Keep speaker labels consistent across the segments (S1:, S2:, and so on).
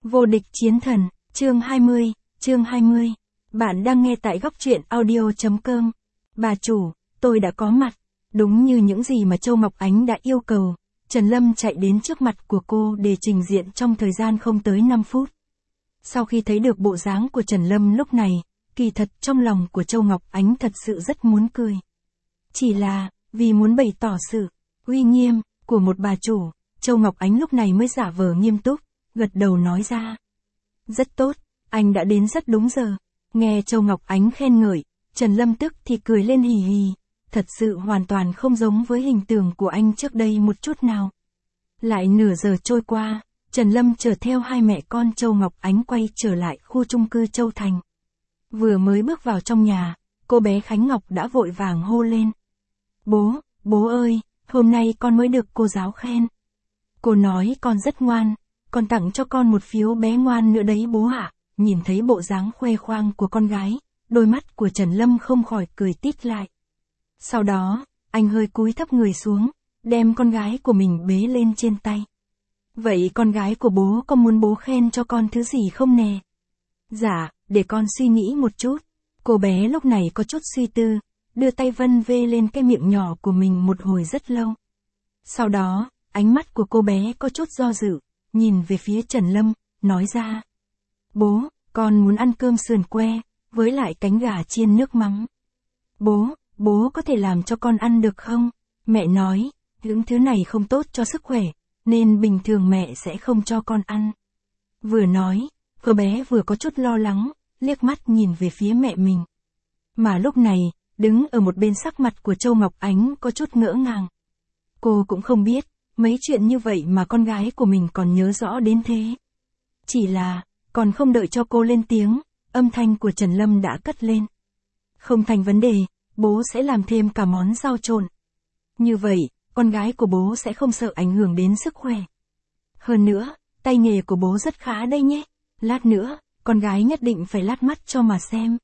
S1: Vô địch chiến thần, chương 20. Bạn đang nghe tại góc truyện audio.com. Bà chủ, tôi đã có mặt. Đúng như những gì mà Châu Ngọc Ánh đã yêu cầu, Trần Lâm chạy đến trước mặt của cô để trình diện trong thời gian không tới 5 phút. Sau khi thấy được bộ dáng của Trần Lâm lúc này, kỳ thật trong lòng của Châu Ngọc Ánh thật sự rất muốn cười. Chỉ là, vì muốn bày tỏ sự uy nghiêm của một bà chủ, Châu Ngọc Ánh lúc này mới giả vờ nghiêm túc, gật đầu nói ra. Rất tốt, anh đã đến rất đúng giờ. Nghe Châu Ngọc Ánh khen ngợi, Trần Lâm tức thì cười lên hì hì, thật sự hoàn toàn không giống với hình tượng của anh trước đây một chút nào. Lại nửa giờ trôi qua, Trần Lâm chở theo hai mẹ con Châu Ngọc Ánh quay trở lại khu chung cư Châu Thành. Vừa mới bước vào trong nhà, cô bé Khánh Ngọc đã vội vàng hô lên. Bố ơi, hôm nay con mới được cô giáo khen. Cô nói con rất ngoan, con tặng cho con một phiếu bé ngoan nữa đấy bố ạ. Nhìn thấy bộ dáng khoe khoang của con gái, đôi mắt của Trần Lâm không khỏi cười tít lại. Sau đó, anh hơi cúi thấp người xuống, đem con gái của mình bế lên trên tay. Vậy con gái của bố có muốn bố khen cho con thứ gì không nè? Dạ, để con suy nghĩ một chút. Cô bé lúc này có chút suy tư, đưa tay vân vê lên cái miệng nhỏ của mình một hồi rất lâu. Sau đó, ánh mắt của cô bé có chút do dự, nhìn về phía Trần Lâm, nói ra. Bố, con muốn ăn cơm sườn que, với lại cánh gà chiên nước mắm. Bố có thể làm cho con ăn được không? Mẹ nói, những thứ này không tốt cho sức khỏe, nên bình thường mẹ sẽ không cho con ăn. Vừa nói, cô bé vừa có chút lo lắng, liếc mắt nhìn về phía mẹ mình. Mà lúc này, đứng ở một bên sắc mặt của Châu Ngọc Ánh có chút ngỡ ngàng. Cô cũng không biết, mấy chuyện như vậy mà con gái của mình còn nhớ rõ đến thế. Chỉ là, còn không đợi cho cô lên tiếng, âm thanh của Trần Lâm đã cất lên. Không thành vấn đề, bố sẽ làm thêm cả món rau trộn. Như vậy, con gái của bố sẽ không sợ ảnh hưởng đến sức khỏe. Hơn nữa, tay nghề của bố rất khá đây nhé. Lát nữa, con gái nhất định phải lát mắt cho mà xem.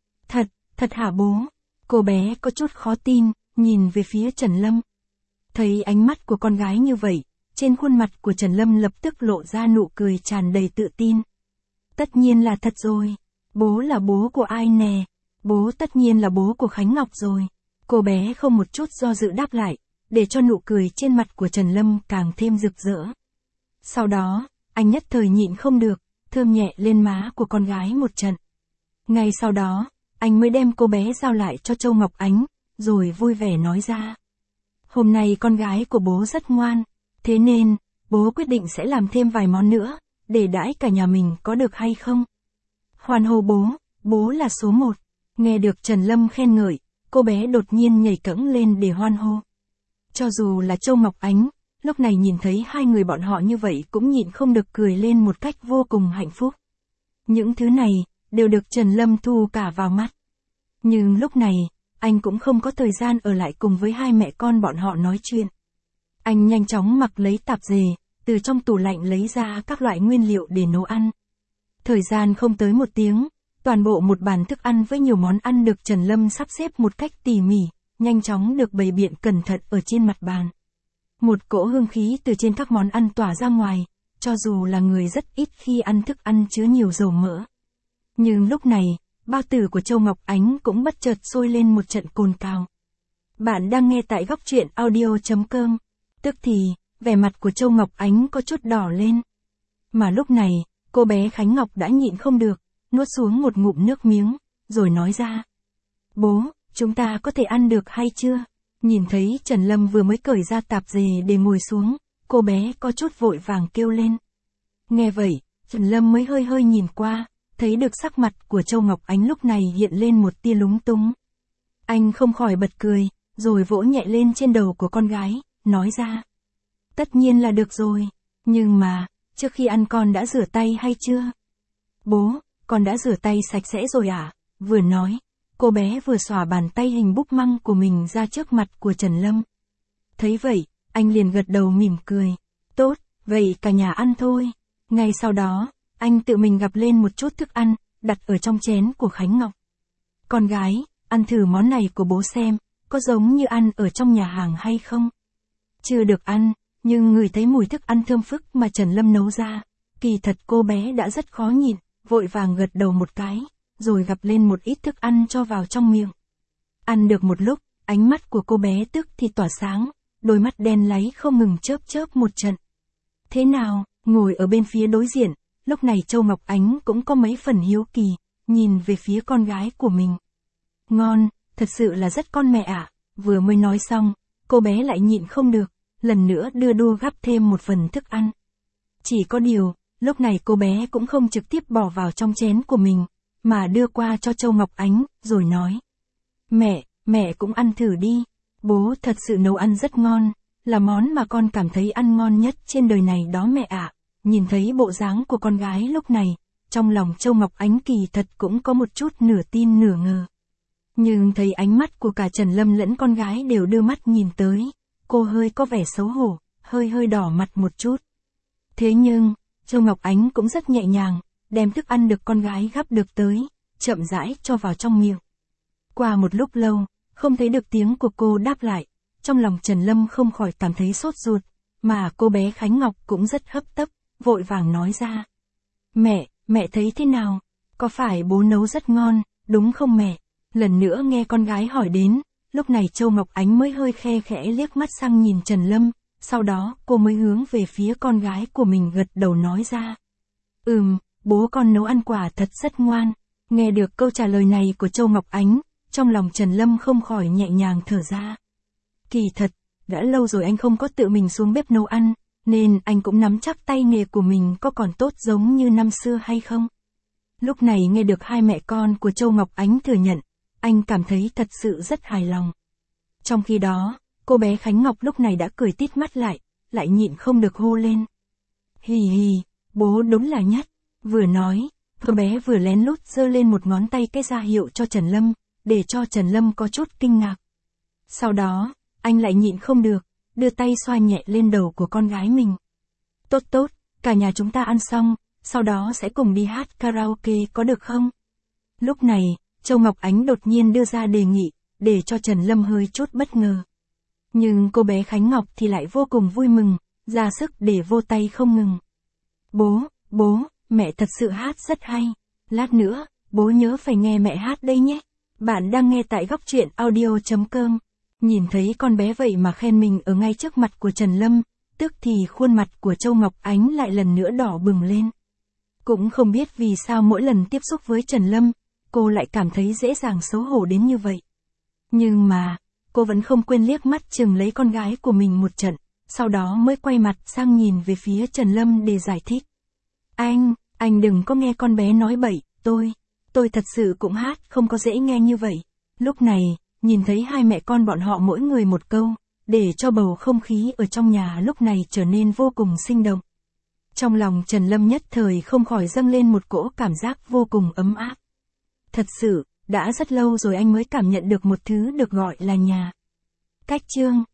S1: Thật hả bố? Cô bé có chút khó tin, nhìn về phía Trần Lâm. Thấy ánh mắt của con gái như vậy, trên khuôn mặt của Trần Lâm lập tức lộ ra nụ cười tràn đầy tự tin. Tất nhiên là thật rồi. Bố là bố của ai nè? Bố tất nhiên là bố của Khánh Ngọc rồi. Cô bé không một chút do dự đáp lại, để cho nụ cười trên mặt của Trần Lâm càng thêm rực rỡ. Sau đó, anh nhất thời nhịn không được, thơm nhẹ lên má của con gái một trận. Ngay sau đó, anh mới đem cô bé giao lại cho Châu Ngọc Ánh, rồi vui vẻ nói ra. Hôm nay con gái của bố rất ngoan, thế nên, bố quyết định sẽ làm thêm vài món nữa, để đãi cả nhà mình có được hay không? Hoan hô bố là số 1. Nghe được Trần Lâm khen ngợi, cô bé đột nhiên nhảy cẫng lên để hoan hô. Cho dù là Châu Ngọc Ánh, lúc này nhìn thấy hai người bọn họ như vậy cũng nhịn không được cười lên một cách vô cùng hạnh phúc. Những thứ này, đều được Trần Lâm thu cả vào mắt. Nhưng lúc này, anh cũng không có thời gian ở lại cùng với hai mẹ con bọn họ nói chuyện. Anh nhanh chóng mặc lấy tạp dề, từ trong tủ lạnh lấy ra các loại nguyên liệu để nấu ăn. Thời gian không tới 1 tiếng, toàn bộ một bàn thức ăn với nhiều món ăn được Trần Lâm sắp xếp một cách tỉ mỉ, nhanh chóng được bày biện cẩn thận ở trên mặt bàn. Một cỗ hương khí từ trên các món ăn tỏa ra ngoài, cho dù là người rất ít khi ăn thức ăn chứa nhiều dầu mỡ. Nhưng lúc này, bao tử của Châu Ngọc Ánh cũng bất chợt sôi lên một trận cồn cào. Bạn đang nghe tại góc truyện audio.com. Tức thì, vẻ mặt của Châu Ngọc Ánh có chút đỏ lên. Mà lúc này, cô bé Khánh Ngọc đã nhịn không được, nuốt xuống một ngụm nước miếng, rồi nói ra. Bố, chúng ta có thể ăn được hay chưa? Nhìn thấy Trần Lâm vừa mới cởi ra tạp dề để ngồi xuống, cô bé có chút vội vàng kêu lên. Nghe vậy, Trần Lâm mới hơi nhìn qua, thấy được sắc mặt của Châu Ngọc Ánh lúc này hiện lên một tia lúng túng. Anh không khỏi bật cười, rồi vỗ nhẹ lên trên đầu của con gái, nói ra. Tất nhiên là được rồi, nhưng mà, trước khi ăn con đã rửa tay hay chưa? Bố, con đã rửa tay sạch sẽ rồi à? Vừa nói, cô bé vừa xòa bàn tay hình búp măng của mình ra trước mặt của Trần Lâm. Thấy vậy, anh liền gật đầu mỉm cười. Tốt, vậy cả nhà ăn thôi. Ngay sau đó, anh tự mình gắp lên một chút thức ăn, đặt ở trong chén của Khánh Ngọc. Con gái, ăn thử món này của bố xem, có giống như ăn ở trong nhà hàng hay không? Chưa được ăn, nhưng ngửi thấy mùi thức ăn thơm phức mà Trần Lâm nấu ra, Kỳ thật cô bé đã rất khó nhịn, vội vàng gật đầu một cái, rồi gắp lên một ít thức ăn cho vào trong miệng. Ăn được một lúc, ánh mắt của cô bé tức thì tỏa sáng, đôi mắt đen láy không ngừng chớp chớp một trận. Thế nào, ngồi ở bên phía đối diện, lúc này Châu Ngọc Ánh cũng có mấy phần hiếu kỳ, nhìn về phía con gái của mình. Ngon, thật sự là rất con mẹ ạ. Vừa mới nói xong, cô bé lại nhịn không được, lần nữa đưa đua gắp thêm một phần thức ăn. Chỉ có điều, lúc này cô bé cũng không trực tiếp bỏ vào trong chén của mình, mà đưa qua cho Châu Ngọc Ánh, rồi nói. Mẹ cũng ăn thử đi. Bố thật sự nấu ăn rất ngon, là món mà con cảm thấy ăn ngon nhất trên đời này đó mẹ ạ. Nhìn thấy bộ dáng của con gái lúc này, trong lòng Châu Ngọc Ánh kỳ thật cũng có một chút nửa tin nửa ngờ. Nhưng thấy ánh mắt của cả Trần Lâm lẫn con gái đều đưa mắt nhìn tới, cô hơi có vẻ xấu hổ, hơi đỏ mặt một chút. Thế nhưng, Châu Ngọc Ánh cũng rất nhẹ nhàng, đem thức ăn được con gái gắp được tới, chậm rãi cho vào trong miệng. Qua một lúc lâu, không thấy được tiếng của cô đáp lại, trong lòng Trần Lâm không khỏi cảm thấy sốt ruột, mà cô bé Khánh Ngọc cũng rất hấp tấp, vội vàng nói ra. Mẹ thấy thế nào? Có phải bố nấu rất ngon, đúng không mẹ? Lần nữa nghe con gái hỏi đến, lúc này Châu Ngọc Ánh mới hơi khe khẽ liếc mắt sang nhìn Trần Lâm, sau đó cô mới hướng về phía con gái của mình gật đầu nói ra. Bố con nấu ăn quả thật rất ngoan. Nghe được câu trả lời này của Châu Ngọc Ánh, trong lòng Trần Lâm không khỏi nhẹ nhàng thở ra. Kỳ thật, đã lâu rồi anh không có tự mình xuống bếp nấu ăn, nên anh cũng nắm chắc tay nghề của mình có còn tốt giống như năm xưa hay không. Lúc này nghe được hai mẹ con của Châu Ngọc Ánh thừa nhận, anh cảm thấy thật sự rất hài lòng. Trong khi đó, cô bé Khánh Ngọc lúc này đã cười tít mắt lại nhịn không được hô lên. Hì, bố đúng là nhất. Vừa nói, cô bé vừa lén lút giơ lên một ngón tay cái ra hiệu cho Trần Lâm, để cho Trần Lâm có chút kinh ngạc. Sau đó, anh lại nhịn không được, đưa tay xoa nhẹ lên đầu của con gái mình. Tốt, cả nhà chúng ta ăn xong, sau đó sẽ cùng đi hát karaoke có được không? Lúc này, Châu Ngọc Ánh đột nhiên đưa ra đề nghị, để cho Trần Lâm hơi chút bất ngờ. Nhưng cô bé Khánh Ngọc thì lại vô cùng vui mừng, ra sức để vô tay không ngừng. Bố, mẹ thật sự hát rất hay. Lát nữa, bố nhớ phải nghe mẹ hát đây nhé. Bạn đang nghe tại góc truyện audio.com. Nhìn thấy con bé vậy mà khen mình ở ngay trước mặt của Trần Lâm, tức thì khuôn mặt của Châu Ngọc Ánh lại lần nữa đỏ bừng lên. Cũng không biết vì sao mỗi lần tiếp xúc với Trần Lâm, cô lại cảm thấy dễ dàng xấu hổ đến như vậy. Nhưng mà, cô vẫn không quên liếc mắt chừng lấy con gái của mình một trận, sau đó mới quay mặt sang nhìn về phía Trần Lâm để giải thích. Anh đừng có nghe con bé nói bậy, tôi thật sự cũng hát không có dễ nghe như vậy. Lúc này, nhìn thấy hai mẹ con bọn họ mỗi người một câu, để cho bầu không khí ở trong nhà lúc này trở nên vô cùng sinh động. Trong lòng Trần Lâm nhất thời không khỏi dâng lên một cỗ cảm giác vô cùng ấm áp. Thật sự, đã rất lâu rồi anh mới cảm nhận được một thứ được gọi là nhà. Cách chương